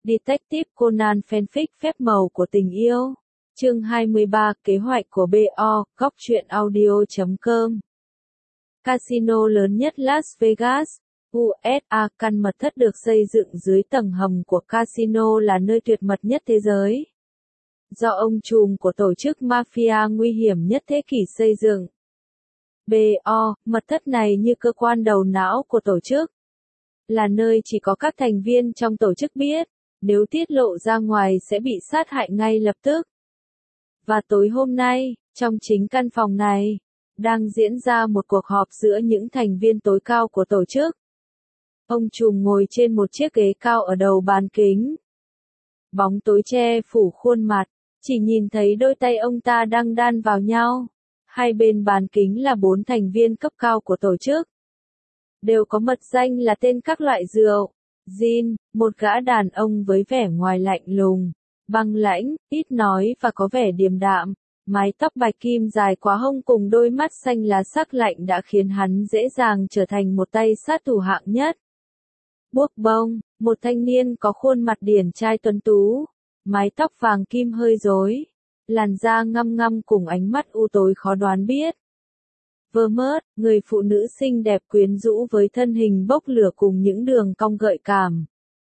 Detective Conan fanfic phép màu của tình yêu. Chương 23 Kế hoạch của BO, góc truyện audio.com. Casino lớn nhất Las Vegas, USA. Căn mật thất được xây dựng dưới tầng hầm của casino là nơi tuyệt mật nhất thế giới. Do ông trùm của tổ chức mafia nguy hiểm nhất thế kỷ xây dựng. BO, mật thất này như cơ quan đầu não của tổ chức. Là nơi chỉ có các thành viên trong tổ chức biết, nếu tiết lộ ra ngoài sẽ bị sát hại ngay lập tức. Và tối hôm nay, trong chính căn phòng này, đang diễn ra một cuộc họp giữa những thành viên tối cao của tổ chức. Ông trùm ngồi trên một chiếc ghế cao ở đầu bàn kính. Bóng tối che phủ khuôn mặt, chỉ nhìn thấy đôi tay ông ta đang đan vào nhau. Hai bên bàn kính là 4 thành viên cấp cao của tổ chức. Đều có mật danh là tên các loại rượu. Jin, một gã đàn ông với vẻ ngoài lạnh lùng, băng lãnh, ít nói và có vẻ điềm đạm. Mái tóc bạch kim dài quá hông cùng đôi mắt xanh lá sắc lạnh đã khiến hắn dễ dàng trở thành một tay sát thủ hạng nhất. Buốc bông, một thanh niên có khuôn mặt điển trai tuấn tú, mái tóc vàng kim hơi rối, làn da ngăm ngăm cùng ánh mắt u tối khó đoán biết. Vermont, người phụ nữ xinh đẹp quyến rũ với thân hình bốc lửa cùng những đường cong gợi cảm.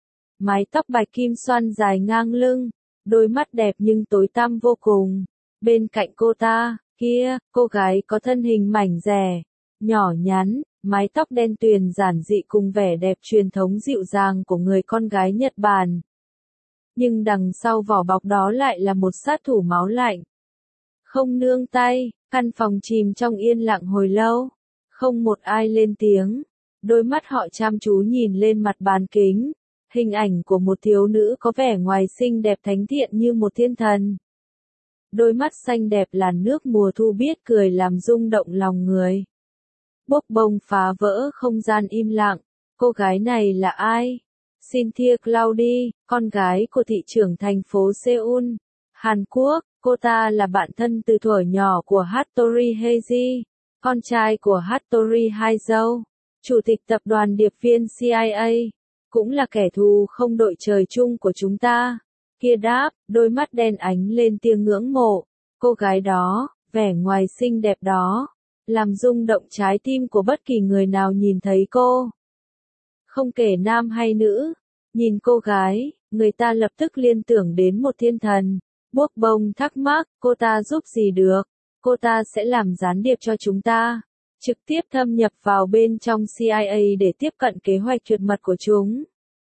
Mái tóc bạch kim xoăn dài ngang lưng, đôi mắt đẹp nhưng tối tăm vô cùng. Bên cạnh cô ta, kia, cô gái có thân hình mảnh dẻ, nhỏ nhắn, mái tóc đen tuyền giản dị cùng vẻ đẹp truyền thống dịu dàng của người con gái Nhật Bản. Nhưng đằng sau vỏ bọc đó lại là một sát thủ máu lạnh. Không nương tay, căn phòng chìm trong yên lặng hồi lâu. Không một ai lên tiếng. Đôi mắt họ chăm chú nhìn lên mặt bàn kính. Hình ảnh của một thiếu nữ có vẻ ngoài xinh đẹp thánh thiện như một thiên thần. Đôi mắt xanh đẹp làn nước mùa thu biết cười làm rung động lòng người. Bốc bông phá vỡ không gian im lặng. Cô gái này là ai? Cynthia Cloudy, con gái của thị trưởng thành phố Seoul, Hàn Quốc. Cô ta là bạn thân từ thuở nhỏ của Hattori Heiji, con trai của Hattori Haizo, chủ tịch tập đoàn điệp viên CIA, cũng là kẻ thù không đội trời chung của chúng ta. Kia đáp, đôi mắt đen ánh lên tia ngưỡng mộ. Cô gái đó, vẻ ngoài xinh đẹp đó, làm rung động trái tim của bất kỳ người nào nhìn thấy cô. Không kể nam hay nữ, nhìn cô gái, người ta lập tức liên tưởng đến một thiên thần. Buốc bông thắc mắc, cô ta giúp gì được? Cô ta sẽ làm gián điệp cho chúng ta, trực tiếp thâm nhập vào bên trong CIA để tiếp cận kế hoạch tuyệt mật của chúng.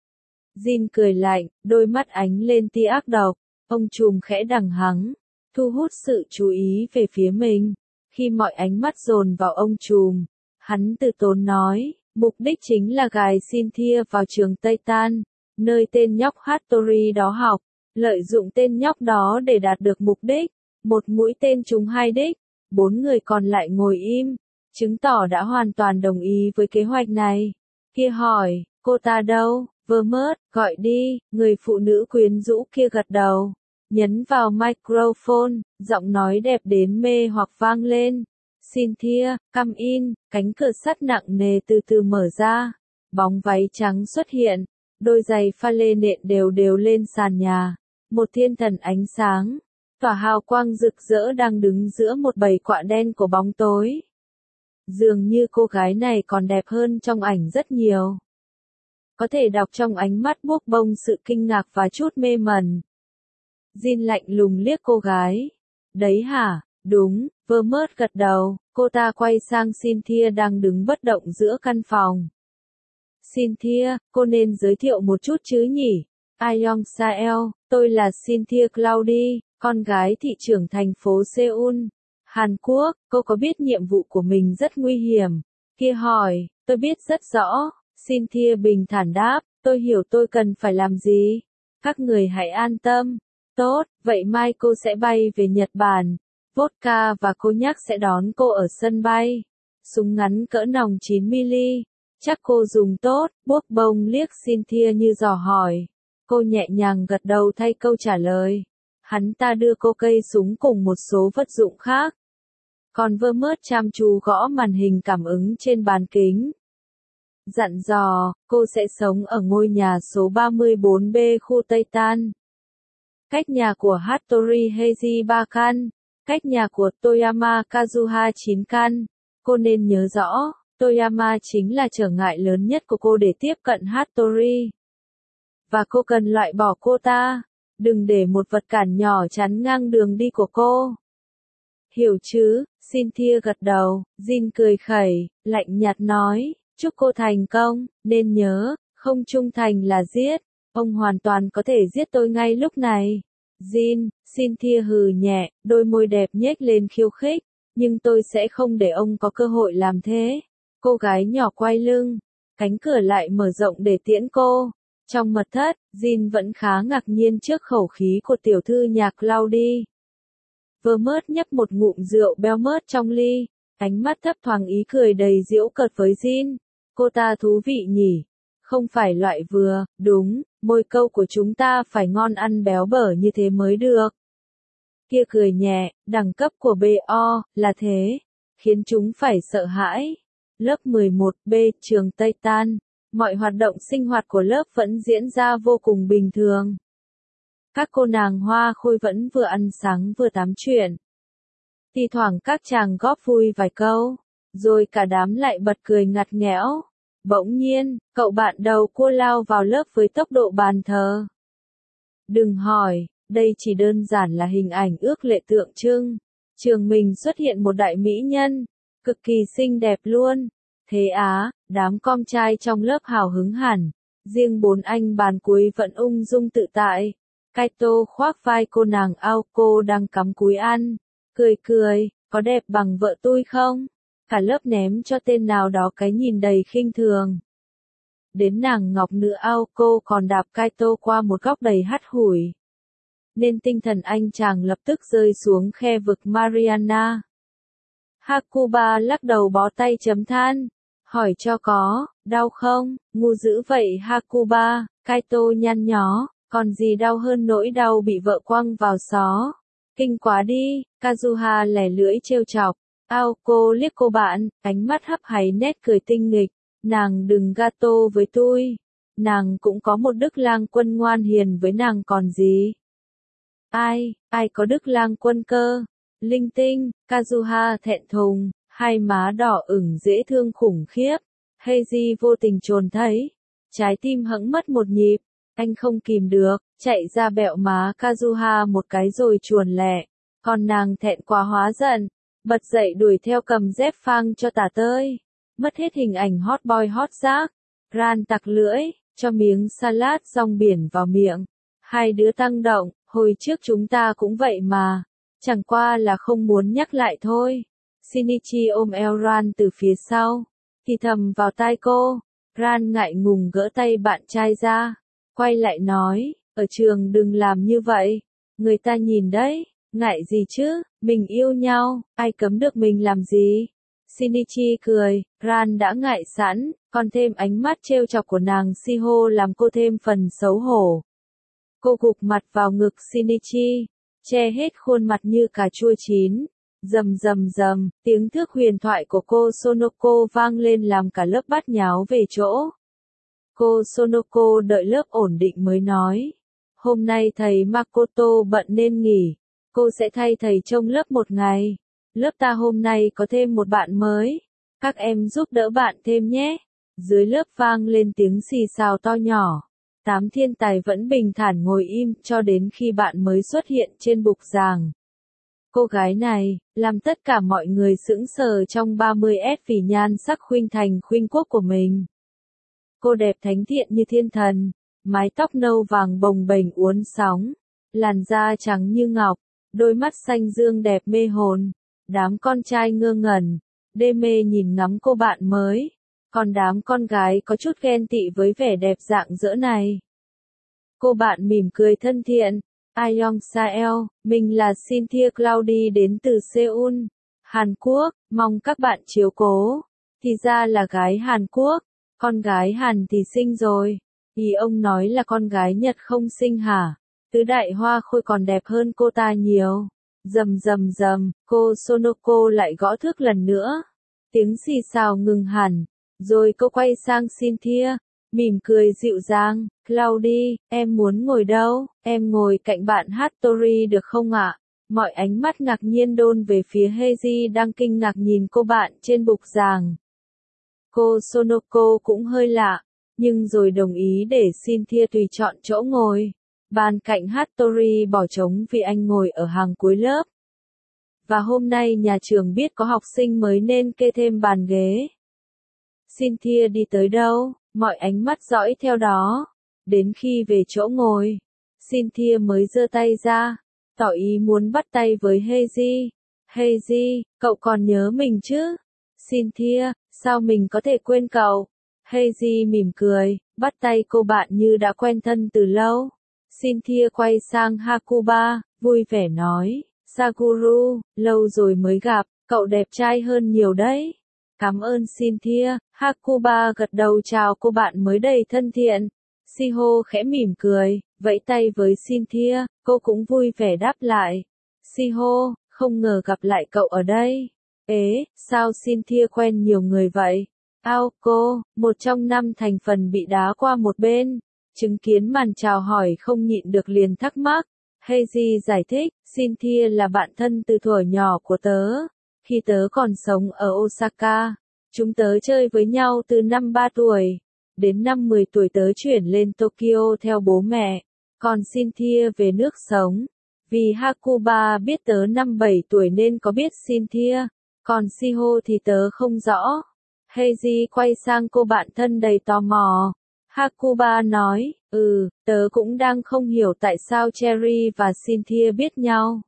Jin cười lạnh, đôi mắt ánh lên tia ác độc. Ông trùm khẽ đằng hắng, thu hút sự chú ý về phía mình. Khi mọi ánh mắt dồn vào ông trùm, hắn từ tốn nói, mục đích chính là gài Cynthia vào trường Tây Tan, nơi tên nhóc Hattori đó học. Lợi dụng tên nhóc đó để đạt được mục đích, một mũi tên trúng 2 đích, 4 người còn lại ngồi im, chứng tỏ đã hoàn toàn đồng ý với kế hoạch này. Kia hỏi, cô ta đâu? Vermont, gọi đi, người phụ nữ quyến rũ kia gật đầu, nhấn vào microphone, giọng nói đẹp đến mê hoặc vang lên. Cynthia, come in, cánh cửa sắt nặng nề từ từ mở ra, bóng váy trắng xuất hiện, đôi giày pha lê nện đều đều lên sàn nhà. Một thiên thần ánh sáng, tỏa hào quang rực rỡ đang đứng giữa một bầy quạ đen của bóng tối. Dường như cô gái này còn đẹp hơn trong ảnh rất nhiều. Có thể đọc trong ánh mắt buốc bông sự kinh ngạc và chút mê mẩn. Jin lạnh lùng liếc cô gái. Đấy hả? Đúng, Vermont gật đầu, cô ta quay sang Cynthia đang đứng bất động giữa căn phòng. Cynthia, cô nên giới thiệu một chút chứ nhỉ? Ayong Sael, tôi là Cynthia Cloudy, con gái thị trưởng thành phố Seoul, Hàn Quốc. Cô có biết nhiệm vụ của mình rất nguy hiểm? Kia hỏi, tôi biết rất rõ. Cynthia bình thản đáp, tôi hiểu tôi cần phải làm gì. Các người hãy an tâm. Tốt, vậy mai cô sẽ bay về Nhật Bản. Vodka và cognac sẽ đón cô ở sân bay. Súng ngắn cỡ nòng 9mm. Chắc cô dùng tốt. Buốc bông liếc Cynthia như dò hỏi. Cô nhẹ nhàng gật đầu thay câu trả lời. Hắn ta đưa cô cây súng cùng một số vật dụng khác. Còn Vermont chăm chú gõ màn hình cảm ứng trên bàn kính. Dặn dò, cô sẽ sống ở ngôi nhà số 34B khu Tây Tan. Cách nhà của Hattori Heiji 3 căn, cách nhà của Toyama Kazuha 9 căn. Cô nên nhớ rõ, Toyama chính là trở ngại lớn nhất của cô để tiếp cận Hattori. Và cô cần loại bỏ cô ta. Đừng để một vật cản nhỏ chắn ngang đường đi của cô. Hiểu chứ, Cynthia gật đầu, Jin cười khẩy, lạnh nhạt nói, chúc cô thành công, nên nhớ, không trung thành là giết. Ông hoàn toàn có thể giết tôi ngay lúc này. Jin, Cynthia hừ nhẹ, đôi môi đẹp nhếch lên khiêu khích, nhưng tôi sẽ không để ông có cơ hội làm thế. Cô gái nhỏ quay lưng, cánh cửa lại mở rộng để tiễn cô. Trong mật thất, Jin vẫn khá ngạc nhiên trước khẩu khí của tiểu thư nhà Claudie. Vermouth nhấp một ngụm rượu Belmont trong ly, ánh mắt thấp thoáng ý cười đầy giễu cợt với Jin. Cô ta thú vị nhỉ? Không phải loại vừa, đúng, môi câu của chúng ta phải ngon ăn béo bở như thế mới được. Kia cười nhẹ, đẳng cấp của BO, là thế, khiến chúng phải sợ hãi. Lớp 11B, trường Tây Tan. Mọi hoạt động sinh hoạt của lớp vẫn diễn ra vô cùng bình thường. Các cô nàng hoa khôi vẫn vừa ăn sáng vừa tám chuyện. Thi thoảng các chàng góp vui vài câu, rồi cả đám lại bật cười ngặt nghẽo. Bỗng nhiên, cậu bạn đầu cua lao vào lớp với tốc độ bàn thờ. Đừng hỏi, đây chỉ đơn giản là hình ảnh ước lệ tượng trưng. Trường mình xuất hiện một đại mỹ nhân, cực kỳ xinh đẹp luôn. Thế á, đám con trai trong lớp hào hứng hẳn. Riêng 4 anh bàn cuối vẫn ung dung tự tại. Kaito khoác vai cô nàng Aoko đang cắm cúi ăn. Cười cười, có đẹp bằng vợ tôi không? Cả lớp ném cho tên nào đó cái nhìn đầy khinh thường. Đến nàng ngọc nữ Aoko còn đạp Kaito qua một góc đầy hắt hủi. Nên tinh thần anh chàng lập tức rơi xuống khe vực Mariana. Hakuba lắc đầu bó tay chấm than. Hỏi cho có, đau không? Ngu dữ vậy Hakuba, Kaito nhăn nhó, còn gì đau hơn nỗi đau bị vợ quăng vào xó. Kinh quá đi, Kazuha lẻ lưỡi trêu chọc. Aoko liếc cô bạn, ánh mắt hấp háy nét cười tinh nghịch. Nàng đừng gato với tôi. Nàng cũng có một đức lang quân ngoan hiền với nàng còn gì. Ai có đức lang quân cơ? Linh tinh, Kazuha thẹn thùng, hai má đỏ ửng dễ thương khủng khiếp. Heiji vô tình trồn thấy. Trái tim hẫng mất một nhịp. Anh không kìm được, chạy ra bẹo má Kazuha một cái rồi chuồn lẹ. Còn nàng thẹn quá hóa giận. Bật dậy đuổi theo cầm dép phang cho tả tơi. Mất hết hình ảnh hot boy hot giác. Ran tặc lưỡi, cho miếng salad rong biển vào miệng. Hai đứa tăng động, hồi trước chúng ta cũng vậy mà. Chẳng qua là không muốn nhắc lại thôi. Shinichi ôm eo Ran từ phía sau. Thì thầm vào tai cô. Ran ngại ngùng gỡ tay bạn trai ra. Quay lại nói, ở trường đừng làm như vậy. Người ta nhìn đấy. Ngại gì chứ, mình yêu nhau, ai cấm được mình làm gì. Shinichi cười, Ran đã ngại sẵn, còn thêm ánh mắt trêu chọc của nàng Shiho làm cô thêm phần xấu hổ. Cô gục mặt vào ngực Shinichi, che hết khuôn mặt như cà chua chín. Rầm rầm rầm, tiếng thước huyền thoại của cô Sonoko vang lên làm cả lớp bát nháo về chỗ. Cô Sonoko đợi lớp ổn định mới nói. Hôm nay thầy Makoto bận nên nghỉ. Cô sẽ thay thầy trông lớp một ngày. Lớp ta hôm nay có thêm một bạn mới. Các em giúp đỡ bạn thêm nhé. Dưới lớp vang lên tiếng xì xào to nhỏ. 8 thiên tài vẫn bình thản ngồi im cho đến khi bạn mới xuất hiện trên bục giảng. Cô gái này, làm tất cả mọi người sững sờ trong 30S vì nhan sắc khuynh thành khuynh quốc của mình. Cô đẹp thánh thiện như thiên thần, mái tóc nâu vàng bồng bềnh uốn sóng, làn da trắng như ngọc, đôi mắt xanh dương đẹp mê hồn. Đám con trai ngơ ngẩn, đê mê nhìn ngắm cô bạn mới, còn đám con gái có chút ghen tị với vẻ đẹp rạng rỡ này. Cô bạn mỉm cười thân thiện. Ayong Sael, mình là Cynthia Claudie đến từ Seoul, Hàn Quốc, mong các bạn chiếu cố. Thì ra là gái Hàn Quốc, con gái Hàn thì xinh rồi. Ý ông nói là con gái Nhật không xinh hả? Tứ đại hoa khôi còn đẹp hơn cô ta nhiều. Rầm rầm rầm, cô Sonoko lại gõ thước lần nữa. Tiếng xì xào ngừng hẳn. Rồi cô quay sang Cynthia, mỉm cười dịu dàng, Cloudy, em muốn ngồi đâu? Em ngồi cạnh bạn Hattori được không ạ? Mọi ánh mắt ngạc nhiên đôn về phía Heiji đang kinh ngạc nhìn cô bạn trên bục giảng. Cô Sonoko cũng hơi lạ, nhưng rồi đồng ý để Cynthia tùy chọn chỗ ngồi. Bàn cạnh Hattori bỏ trống vì anh ngồi ở hàng cuối lớp. Và hôm nay nhà trường biết có học sinh mới nên kê thêm bàn ghế. Cynthia đi tới đâu, mọi ánh mắt dõi theo đó. Đến khi về chỗ ngồi, Cynthia mới giơ tay ra, tỏ ý muốn bắt tay với Heiji. Heiji, cậu còn nhớ mình chứ? Cynthia, sao mình có thể quên cậu? Heiji mỉm cười, bắt tay cô bạn như đã quen thân từ lâu. Cynthia quay sang Hakuba, vui vẻ nói, Saguru, lâu rồi mới gặp, cậu đẹp trai hơn nhiều đấy. Cảm ơn Cynthia, Hakuba gật đầu chào cô bạn mới đầy thân thiện. Shiho khẽ mỉm cười, vẫy tay với Cynthia, cô cũng vui vẻ đáp lại. Shiho, không ngờ gặp lại cậu ở đây. Ế, sao Cynthia quen nhiều người vậy? Aoko, một trong 5 thành phần bị đá qua một bên. Chứng kiến màn chào hỏi không nhịn được liền thắc mắc. Heiji giải thích, Cynthia là bạn thân từ thuở nhỏ của tớ. Khi tớ còn sống ở Osaka, chúng tớ chơi với nhau từ năm 3 tuổi. Đến năm 10 tuổi tớ chuyển lên Tokyo theo bố mẹ. Còn Cynthia về nước sống. Vì Hakuba biết tớ năm 7 tuổi nên có biết Cynthia. Còn Shiho thì tớ không rõ. Heiji quay sang cô bạn thân đầy tò mò. Hakuba nói, tớ cũng đang không hiểu tại sao Cherry và Cynthia biết nhau.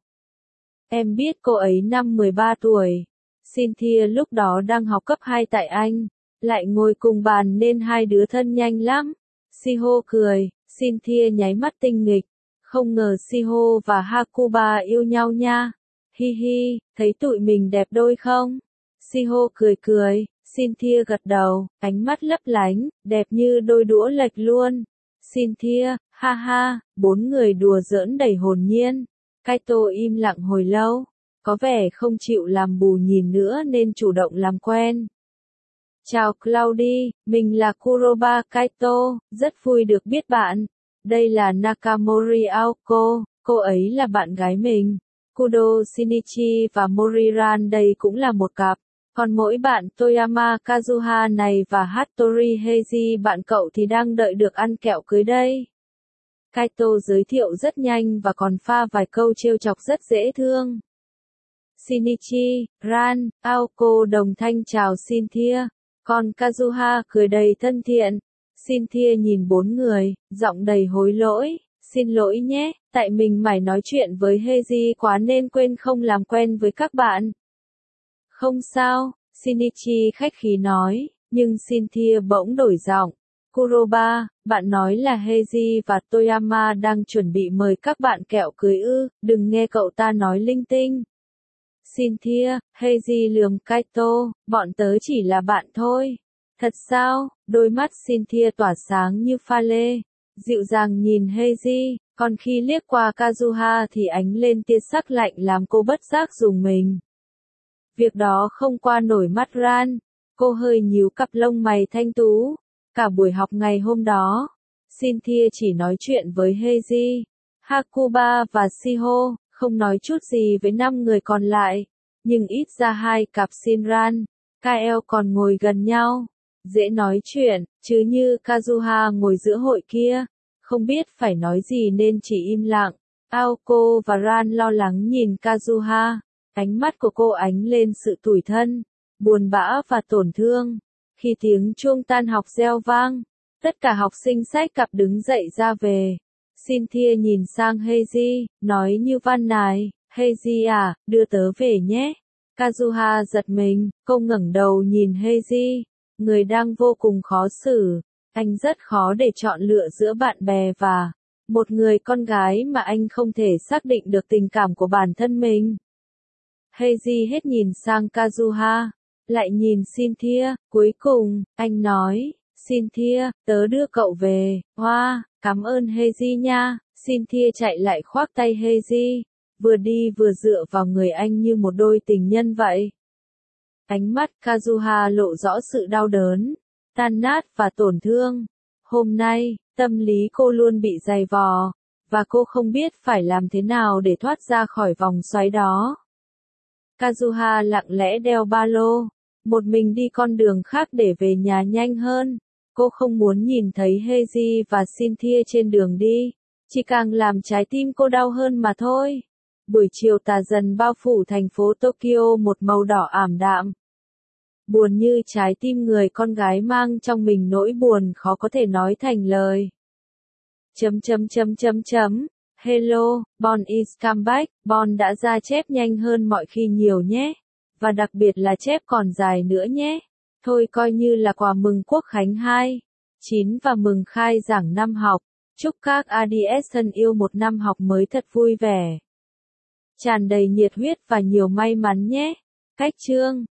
Em biết cô ấy năm 13 tuổi. Cynthia lúc đó đang học cấp 2 tại Anh. Lại ngồi cùng bàn nên hai đứa thân nhanh lắm. Shiho cười, Cynthia nháy mắt tinh nghịch. Không ngờ Shiho và Hakuba yêu nhau nha. Hi hi, thấy tụi mình đẹp đôi không? Shiho cười cười, Cynthia gật đầu, ánh mắt lấp lánh, đẹp như đôi đũa lệch luôn. Cynthia, ha ha, 4 người đùa giỡn đầy hồn nhiên. Kaito im lặng hồi lâu, có vẻ không chịu làm bù nhìn nữa nên chủ động làm quen. Chào Cloudy, mình là Kuroba Kaito, rất vui được biết bạn. Đây là Nakamori Aoko, cô ấy là bạn gái mình. Kudo Shinichi và Moriran đây cũng là một cặp. Còn mỗi bạn Toyama Kazuha này và Hattori Heiji bạn cậu thì đang đợi được ăn kẹo cưới đây. Kaito giới thiệu rất nhanh và còn pha vài câu trêu chọc rất dễ thương. Shinichi, Ran, Aoko đồng thanh chào Cynthia. Còn Kazuha cười đầy thân thiện. Cynthia nhìn 4 người, giọng đầy hối lỗi. Xin lỗi nhé, tại mình mải nói chuyện với Heiji quá nên quên không làm quen với các bạn. Không sao, Shinichi khách khí nói, nhưng Cynthia bỗng đổi giọng. Kuroba, bạn nói là Heiji và Toyama đang chuẩn bị mời các bạn kẹo cưới ư, đừng nghe cậu ta nói linh tinh. Cynthia, Heiji lườm Kaito, bọn tớ chỉ là bạn thôi. Thật sao? Đôi mắt Cynthia tỏa sáng như pha lê. Dịu dàng nhìn Heiji, còn khi liếc qua Kazuha thì ánh lên tia sắc lạnh làm cô bất giác rùng mình. Việc đó không qua nổi mắt Ran. Cô hơi nhíu cặp lông mày thanh tú. Cả buổi học ngày hôm đó, Cynthia chỉ nói chuyện với Heiji, Hakuba và Shiho, không nói chút gì với 5 người còn lại. Nhưng ít ra hai cặp Shinran, Kael còn ngồi gần nhau. Dễ nói chuyện, chứ như Kazuha ngồi giữa hội kia, không biết phải nói gì nên chỉ im lặng. Aoko và Ran lo lắng nhìn Kazuha, ánh mắt của cô ánh lên sự tủi thân, buồn bã và tổn thương. Khi tiếng chuông tan học reo vang, tất cả học sinh xách cặp đứng dậy ra về. Cynthia nhìn sang Heiji, nói như van nài, Heiji à, đưa tớ về nhé. Kazuha giật mình, cô ngẩng đầu nhìn Heiji, người đang vô cùng khó xử. Anh rất khó để chọn lựa giữa bạn bè và một người con gái mà anh không thể xác định được tình cảm của bản thân mình. Heiji hết nhìn sang Kazuha, lại nhìn Cynthia, cuối cùng, anh nói, Cynthia, tớ đưa cậu về, hoa, cảm ơn Heiji nha. Cynthia chạy lại khoác tay Heiji, vừa đi vừa dựa vào người anh như một đôi tình nhân vậy. Ánh mắt Kazuha lộ rõ sự đau đớn, tan nát và tổn thương. Hôm nay, tâm lý cô luôn bị dày vò, và cô không biết phải làm thế nào để thoát ra khỏi vòng xoáy đó. Kazuha lặng lẽ đeo ba lô, một mình đi con đường khác để về nhà nhanh hơn. Cô không muốn nhìn thấy Heiji và Cynthia trên đường đi, chỉ càng làm trái tim cô đau hơn mà thôi. Buổi chiều tà dần bao phủ thành phố Tokyo một màu đỏ ảm đạm. Buồn như trái tim người con gái mang trong mình nỗi buồn khó có thể nói thành lời. Hello, Bon is come back, Bon đã ra chép nhanh hơn mọi khi nhiều nhé. Và đặc biệt là chép còn dài nữa nhé. Thôi coi như là quà mừng Quốc Khánh 2.9 và mừng khai giảng năm học. Chúc các ADS thân yêu một năm học mới thật vui vẻ, tràn đầy nhiệt huyết và nhiều may mắn nhé. Cách chương